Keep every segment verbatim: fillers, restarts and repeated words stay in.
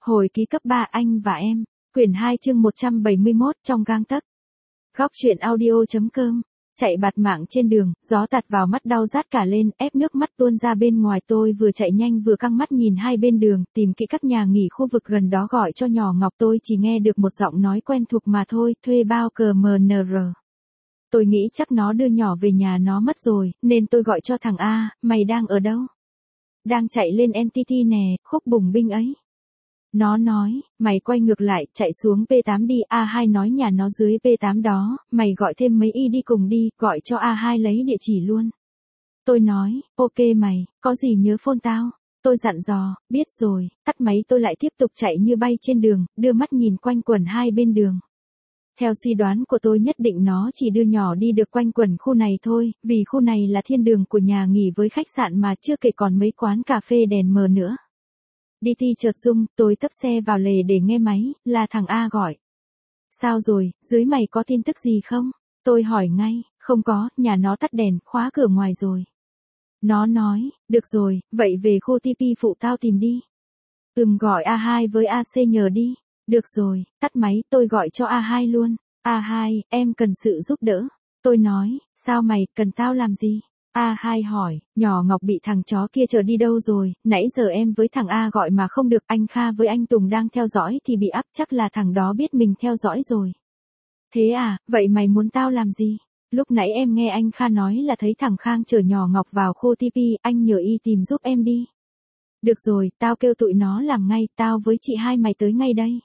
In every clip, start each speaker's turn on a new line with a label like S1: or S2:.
S1: Hồi ký cấp ba anh và em, quyển hai chương một trăm bảy mươi mốt trong gang tấc. Góc truyện audio chấm com. Chạy bạt mạng trên đường, gió tạt vào mắt đau rát cả lên, ép nước mắt tuôn ra bên ngoài. Tôi vừa chạy nhanh vừa căng mắt nhìn hai bên đường, tìm kỹ các nhà nghỉ khu vực gần đó gọi cho nhỏ Ngọc. Tôi chỉ nghe được một giọng nói quen thuộc mà thôi, thuê bao cờ em en rờ. Tôi nghĩ chắc nó đưa nhỏ về nhà nó mất rồi, nên tôi gọi cho thằng A, mày đang ở đâu? Đang chạy lên en tê tê nè, khúc bùng binh ấy. Nó nói, mày quay ngược lại, chạy xuống pê tám đi. A hai nói nhà nó dưới pê tám đó, mày gọi thêm mấy y đi cùng đi, gọi cho A hai lấy địa chỉ luôn. Tôi nói, ok mày, có gì nhớ phone tao. Tôi dặn dò, biết rồi, tắt máy tôi lại tiếp tục chạy như bay trên đường, đưa mắt nhìn quanh quẩn hai bên đường. Theo suy đoán của tôi nhất định nó chỉ đưa nhỏ đi được quanh quẩn khu này thôi, vì khu này là thiên đường của nhà nghỉ với khách sạn mà chưa kể còn mấy quán cà phê đèn mờ nữa. đê tê chợt rung, tôi tấp xe vào lề để nghe máy, là thằng A gọi. Sao rồi, dưới mày có tin tức gì không? Tôi hỏi ngay, không có, nhà nó tắt đèn, khóa cửa ngoài rồi. Nó nói, được rồi, vậy về khu tê pê phụ tao tìm đi. Ừm gọi A hai với a xê nhờ đi. Được rồi, tắt máy, tôi gọi cho A hai luôn. A hai, em cần sự giúp đỡ. Tôi nói, sao mày, cần tao làm gì? A hai hỏi, nhỏ Ngọc bị thằng chó kia chờ đi đâu rồi, nãy giờ em với thằng A gọi mà không được, anh Kha với anh Tùng đang theo dõi thì bị ắp, chắc là thằng đó biết mình theo dõi rồi. Thế à, vậy mày muốn tao làm gì? Lúc nãy em nghe anh Kha nói là thấy thằng Khang chở nhỏ Ngọc vào khu tê pê, anh nhờ y tìm giúp em đi. Được rồi, tao kêu tụi nó làm ngay, tao với chị hai mày tới ngay đây.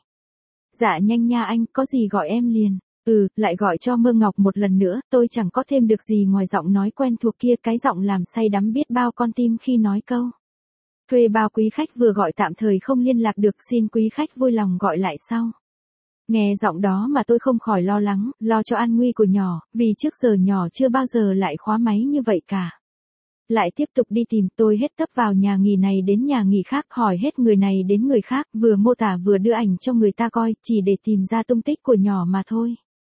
S1: Dạ nhanh nha anh, có gì gọi em liền. Ừ, lại gọi cho Mơ Ngọc một lần nữa, tôi chẳng có thêm được gì ngoài giọng nói quen thuộc kia, cái giọng làm say đắm biết bao con tim khi nói câu. Thuê bao quý khách vừa gọi tạm thời không liên lạc được, xin quý khách vui lòng gọi lại sau. Nghe giọng đó mà tôi không khỏi lo lắng, lo cho an nguy của nhỏ, vì trước giờ nhỏ chưa bao giờ lại khóa máy như vậy cả. Lại tiếp tục đi tìm, tôi hết tấp vào nhà nghỉ này đến nhà nghỉ khác, hỏi hết người này đến người khác, vừa mô tả vừa đưa ảnh cho người ta coi, chỉ để tìm ra tung tích của nhỏ mà thôi.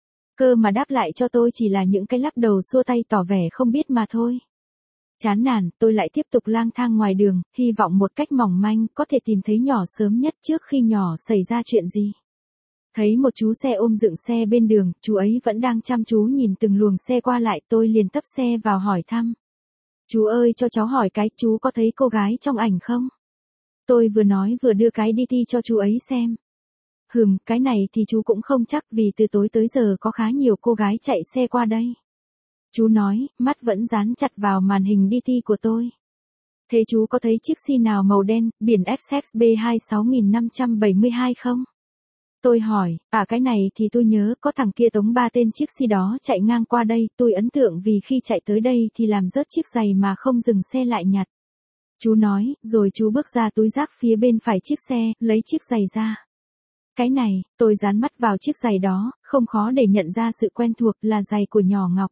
S1: Cơ mà đáp lại cho tôi chỉ là những cái lắc đầu xua tay tỏ vẻ không biết mà thôi. Chán nản, tôi lại tiếp tục lang thang ngoài đường, hy vọng một cách mỏng manh có thể tìm thấy nhỏ sớm nhất trước khi nhỏ xảy ra chuyện gì. Thấy một chú xe ôm dựng xe bên đường, chú ấy vẫn đang chăm chú nhìn từng luồng xe qua lại, tôi liền tấp xe vào hỏi thăm. Chú ơi cho cháu hỏi cái, chú có thấy cô gái trong ảnh không? Tôi vừa nói vừa đưa cái đê tê cho chú ấy xem. Hừm, cái này thì chú cũng không chắc vì từ tối tới giờ có khá nhiều cô gái chạy xe qua đây. Chú nói, mắt vẫn dán chặt vào màn hình đê tê của tôi. Thế chú có thấy chiếc xi nào màu đen, biển ép ép bê hai sáu năm bảy hai không? Tôi hỏi, à cái này thì tôi nhớ có thằng kia tống ba tên chiếc xi đó chạy ngang qua đây, tôi ấn tượng vì khi chạy tới đây thì làm rớt chiếc giày mà không dừng xe lại nhặt. Chú nói, rồi chú bước ra túi rác phía bên phải chiếc xe, lấy chiếc giày ra. Cái này, tôi dán mắt vào chiếc giày đó, không khó để nhận ra sự quen thuộc là giày của nhỏ Ngọc.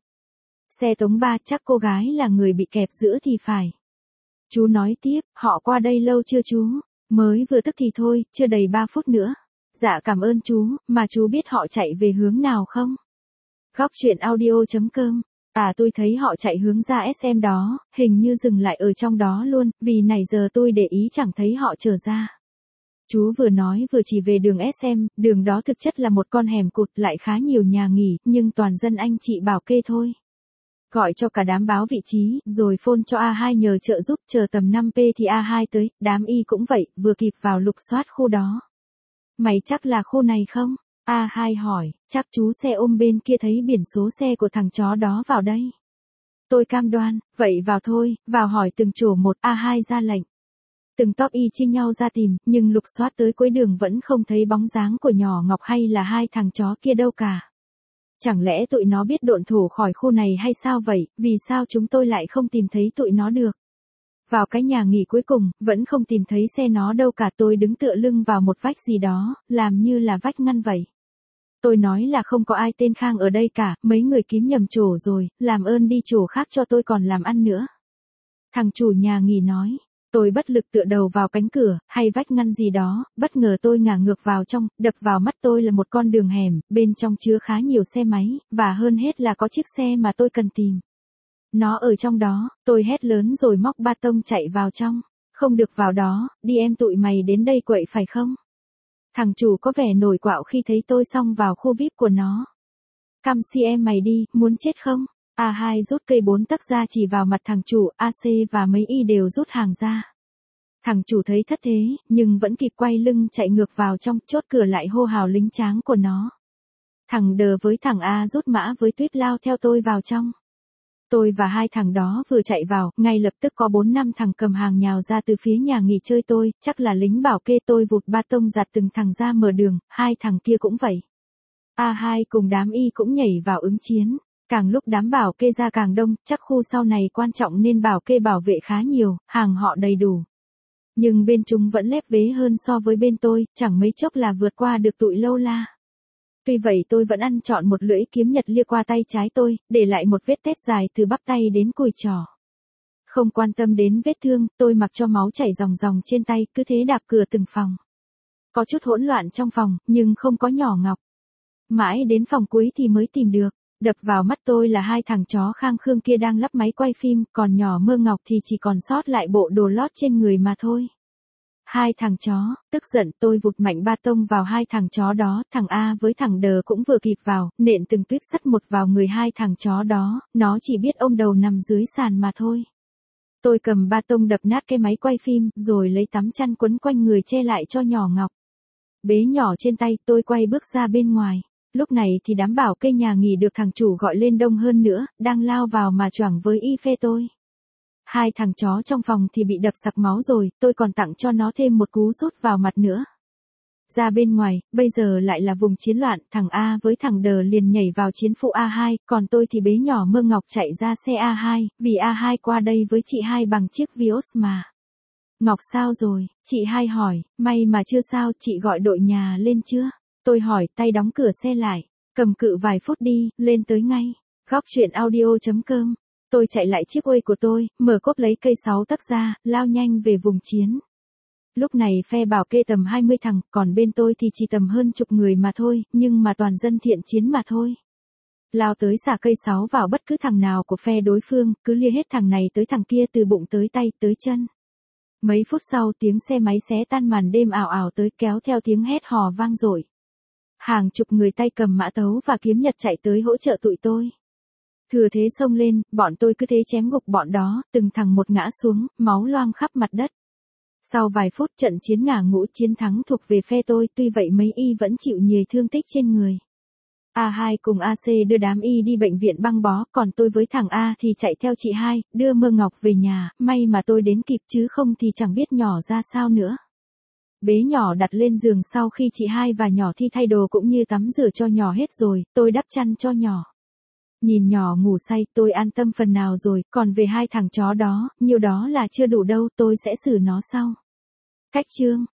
S1: Xe tống ba chắc cô gái là người bị kẹp giữa thì phải. Chú nói tiếp, họ qua đây lâu chưa chú? Mới vừa tức thì thôi, chưa đầy ba phút nữa. Dạ cảm ơn chú, mà chú biết họ chạy về hướng nào không? Góc truyện audio chấm com. À tôi thấy họ chạy hướng ra ét em đó, hình như dừng lại ở trong đó luôn, vì nãy giờ tôi để ý chẳng thấy họ trở ra. Chú vừa nói vừa chỉ về đường ét em, đường đó thực chất là một con hẻm cụt, lại khá nhiều nhà nghỉ, nhưng toàn dân anh chị bảo kê thôi. Gọi cho cả đám báo vị trí, rồi phone cho A hai nhờ trợ giúp, chờ tầm năm pê thì A hai tới, đám y cũng vậy, vừa kịp vào lục soát khu đó. Mày chắc là khu này không? A hai hỏi, chắc chú xe ôm bên kia thấy biển số xe của thằng chó đó vào đây. Tôi cam đoan, vậy vào thôi, vào hỏi từng chỗ một, A hai ra lệnh. Từng top y chia nhau ra tìm, nhưng lục soát tới cuối đường vẫn không thấy bóng dáng của nhỏ Ngọc hay là hai thằng chó kia đâu cả. Chẳng lẽ tụi nó biết độn thổ khỏi khu này hay sao vậy, vì sao chúng tôi lại không tìm thấy tụi nó được? Vào cái nhà nghỉ cuối cùng, vẫn không tìm thấy xe nó đâu cả, tôi đứng tựa lưng vào một vách gì đó, làm như là vách ngăn vậy. Tôi nói là không có ai tên Khang ở đây cả, mấy người kiếm nhầm chỗ rồi, làm ơn đi chỗ khác cho tôi còn làm ăn nữa. Thằng chủ nhà nghỉ nói, tôi bất lực tựa đầu vào cánh cửa, hay vách ngăn gì đó, bất ngờ tôi ngả ngược vào trong, đập vào mắt tôi là một con đường hẻm, bên trong chứa khá nhiều xe máy, và hơn hết là có chiếc xe mà tôi cần tìm. Nó ở trong đó, tôi hét lớn rồi móc ba tông chạy vào trong. Không được vào đó, đi em tụi mày đến đây quậy phải không? Thằng chủ có vẻ nổi quạo khi thấy tôi xông vào khu vi ai pi của nó. Căm si em mày đi, muốn chết không? a hai rút cây bốn tấc ra chỉ vào mặt thằng chủ, a xê và mấy y đều rút hàng ra. Thằng chủ thấy thất thế, nhưng vẫn kịp quay lưng chạy ngược vào trong, chốt cửa lại hô hào lính tráng của nó. Thằng đờ với thằng A rút mã với tuyết lao theo tôi vào trong. Tôi và hai thằng đó vừa chạy vào, ngay lập tức có bốn năm thằng cầm hàng nhào ra từ phía nhà nghỉ chơi tôi, chắc là lính bảo kê. Tôi vụt ba tông giặt từng thằng ra mở đường, hai thằng kia cũng vậy. a hai cùng đám y cũng nhảy vào ứng chiến. Càng lúc đám bảo kê ra càng đông, chắc khu sau này quan trọng nên bảo kê bảo vệ khá nhiều, hàng họ đầy đủ. Nhưng bên chúng vẫn lép vế hơn so với bên tôi, chẳng mấy chốc là vượt qua được tụi lâu la. Tuy vậy tôi vẫn ăn trọn một lưỡi kiếm nhật lia qua tay trái tôi, để lại một vết tét dài từ bắp tay đến cùi trỏ. Không quan tâm đến vết thương, tôi mặc cho máu chảy ròng ròng trên tay, cứ thế đạp cửa từng phòng. Có chút hỗn loạn trong phòng, nhưng không có nhỏ Ngọc. Mãi đến phòng cuối thì mới tìm được. Đập vào mắt tôi là hai thằng chó khang khương kia đang lắp máy quay phim, còn nhỏ Mơ Ngọc thì chỉ còn sót lại bộ đồ lót trên người mà thôi. Hai thằng chó, tức giận tôi vụt mạnh ba tông vào hai thằng chó đó, thằng A với thằng đờ cũng vừa kịp vào, nện từng tuyếp sắt một vào người hai thằng chó đó, nó chỉ biết ôm đầu nằm dưới sàn mà thôi. Tôi cầm ba tông đập nát cái máy quay phim, rồi lấy tấm chăn quấn quanh người che lại cho nhỏ Ngọc. Bế nhỏ trên tay, tôi quay bước ra bên ngoài. Lúc này thì đám bảo kê nhà nghỉ được thằng chủ gọi lên đông hơn nữa, đang lao vào mà choảng với y phê tôi. Hai thằng chó trong phòng thì bị đập sặc máu rồi, tôi còn tặng cho nó thêm một cú sút vào mặt nữa. Ra bên ngoài, bây giờ lại là vùng chiến loạn, thằng A với thằng đờ liền nhảy vào chiến phụ a hai, còn tôi thì bế nhỏ Mơ Ngọc chạy ra xe a hai, vì a hai qua đây với chị hai bằng chiếc Vios mà. Ngọc sao rồi, chị hai hỏi, may mà chưa sao, chị gọi đội nhà lên chưa? Tôi hỏi, tay đóng cửa xe lại, cầm cự vài phút đi, lên tới ngay. Góc chuyện audio chấm com. Tôi chạy lại chiếc Way của tôi, mở cốp lấy cây sáu tấc ra, lao nhanh về vùng chiến. Lúc này phe bảo kê tầm hai mươi thằng, còn bên tôi thì chỉ tầm hơn chục người mà thôi, nhưng mà toàn dân thiện chiến mà thôi. Lao tới xả cây sáu vào bất cứ thằng nào của phe đối phương, cứ lia hết thằng này tới thằng kia từ bụng tới tay tới chân. Mấy phút sau tiếng xe máy xé tan màn đêm ảo ảo tới kéo theo tiếng hét hò vang dội. Hàng chục người tay cầm mã tấu và kiếm nhật chạy tới hỗ trợ tụi tôi. Thừa thế xông lên, bọn tôi cứ thế chém gục bọn đó, từng thằng một ngã xuống, máu loang khắp mặt đất. Sau vài phút trận chiến ngả ngũ, chiến thắng thuộc về phe tôi, tuy vậy mấy y vẫn chịu nhiều thương tích trên người. a hai cùng a xê đưa đám y đi bệnh viện băng bó, còn tôi với thằng A thì chạy theo chị hai, đưa Mơ Ngọc về nhà, may mà tôi đến kịp chứ không thì chẳng biết nhỏ ra sao nữa. Bế nhỏ đặt lên giường sau khi chị hai và nhỏ Thi thay đồ cũng như tắm rửa cho nhỏ hết rồi, tôi đắp chăn cho nhỏ. Nhìn nhỏ ngủ say, tôi an tâm phần nào rồi, còn về hai thằng chó đó, nhiều đó là chưa đủ đâu, tôi sẽ xử nó sau. Cách chương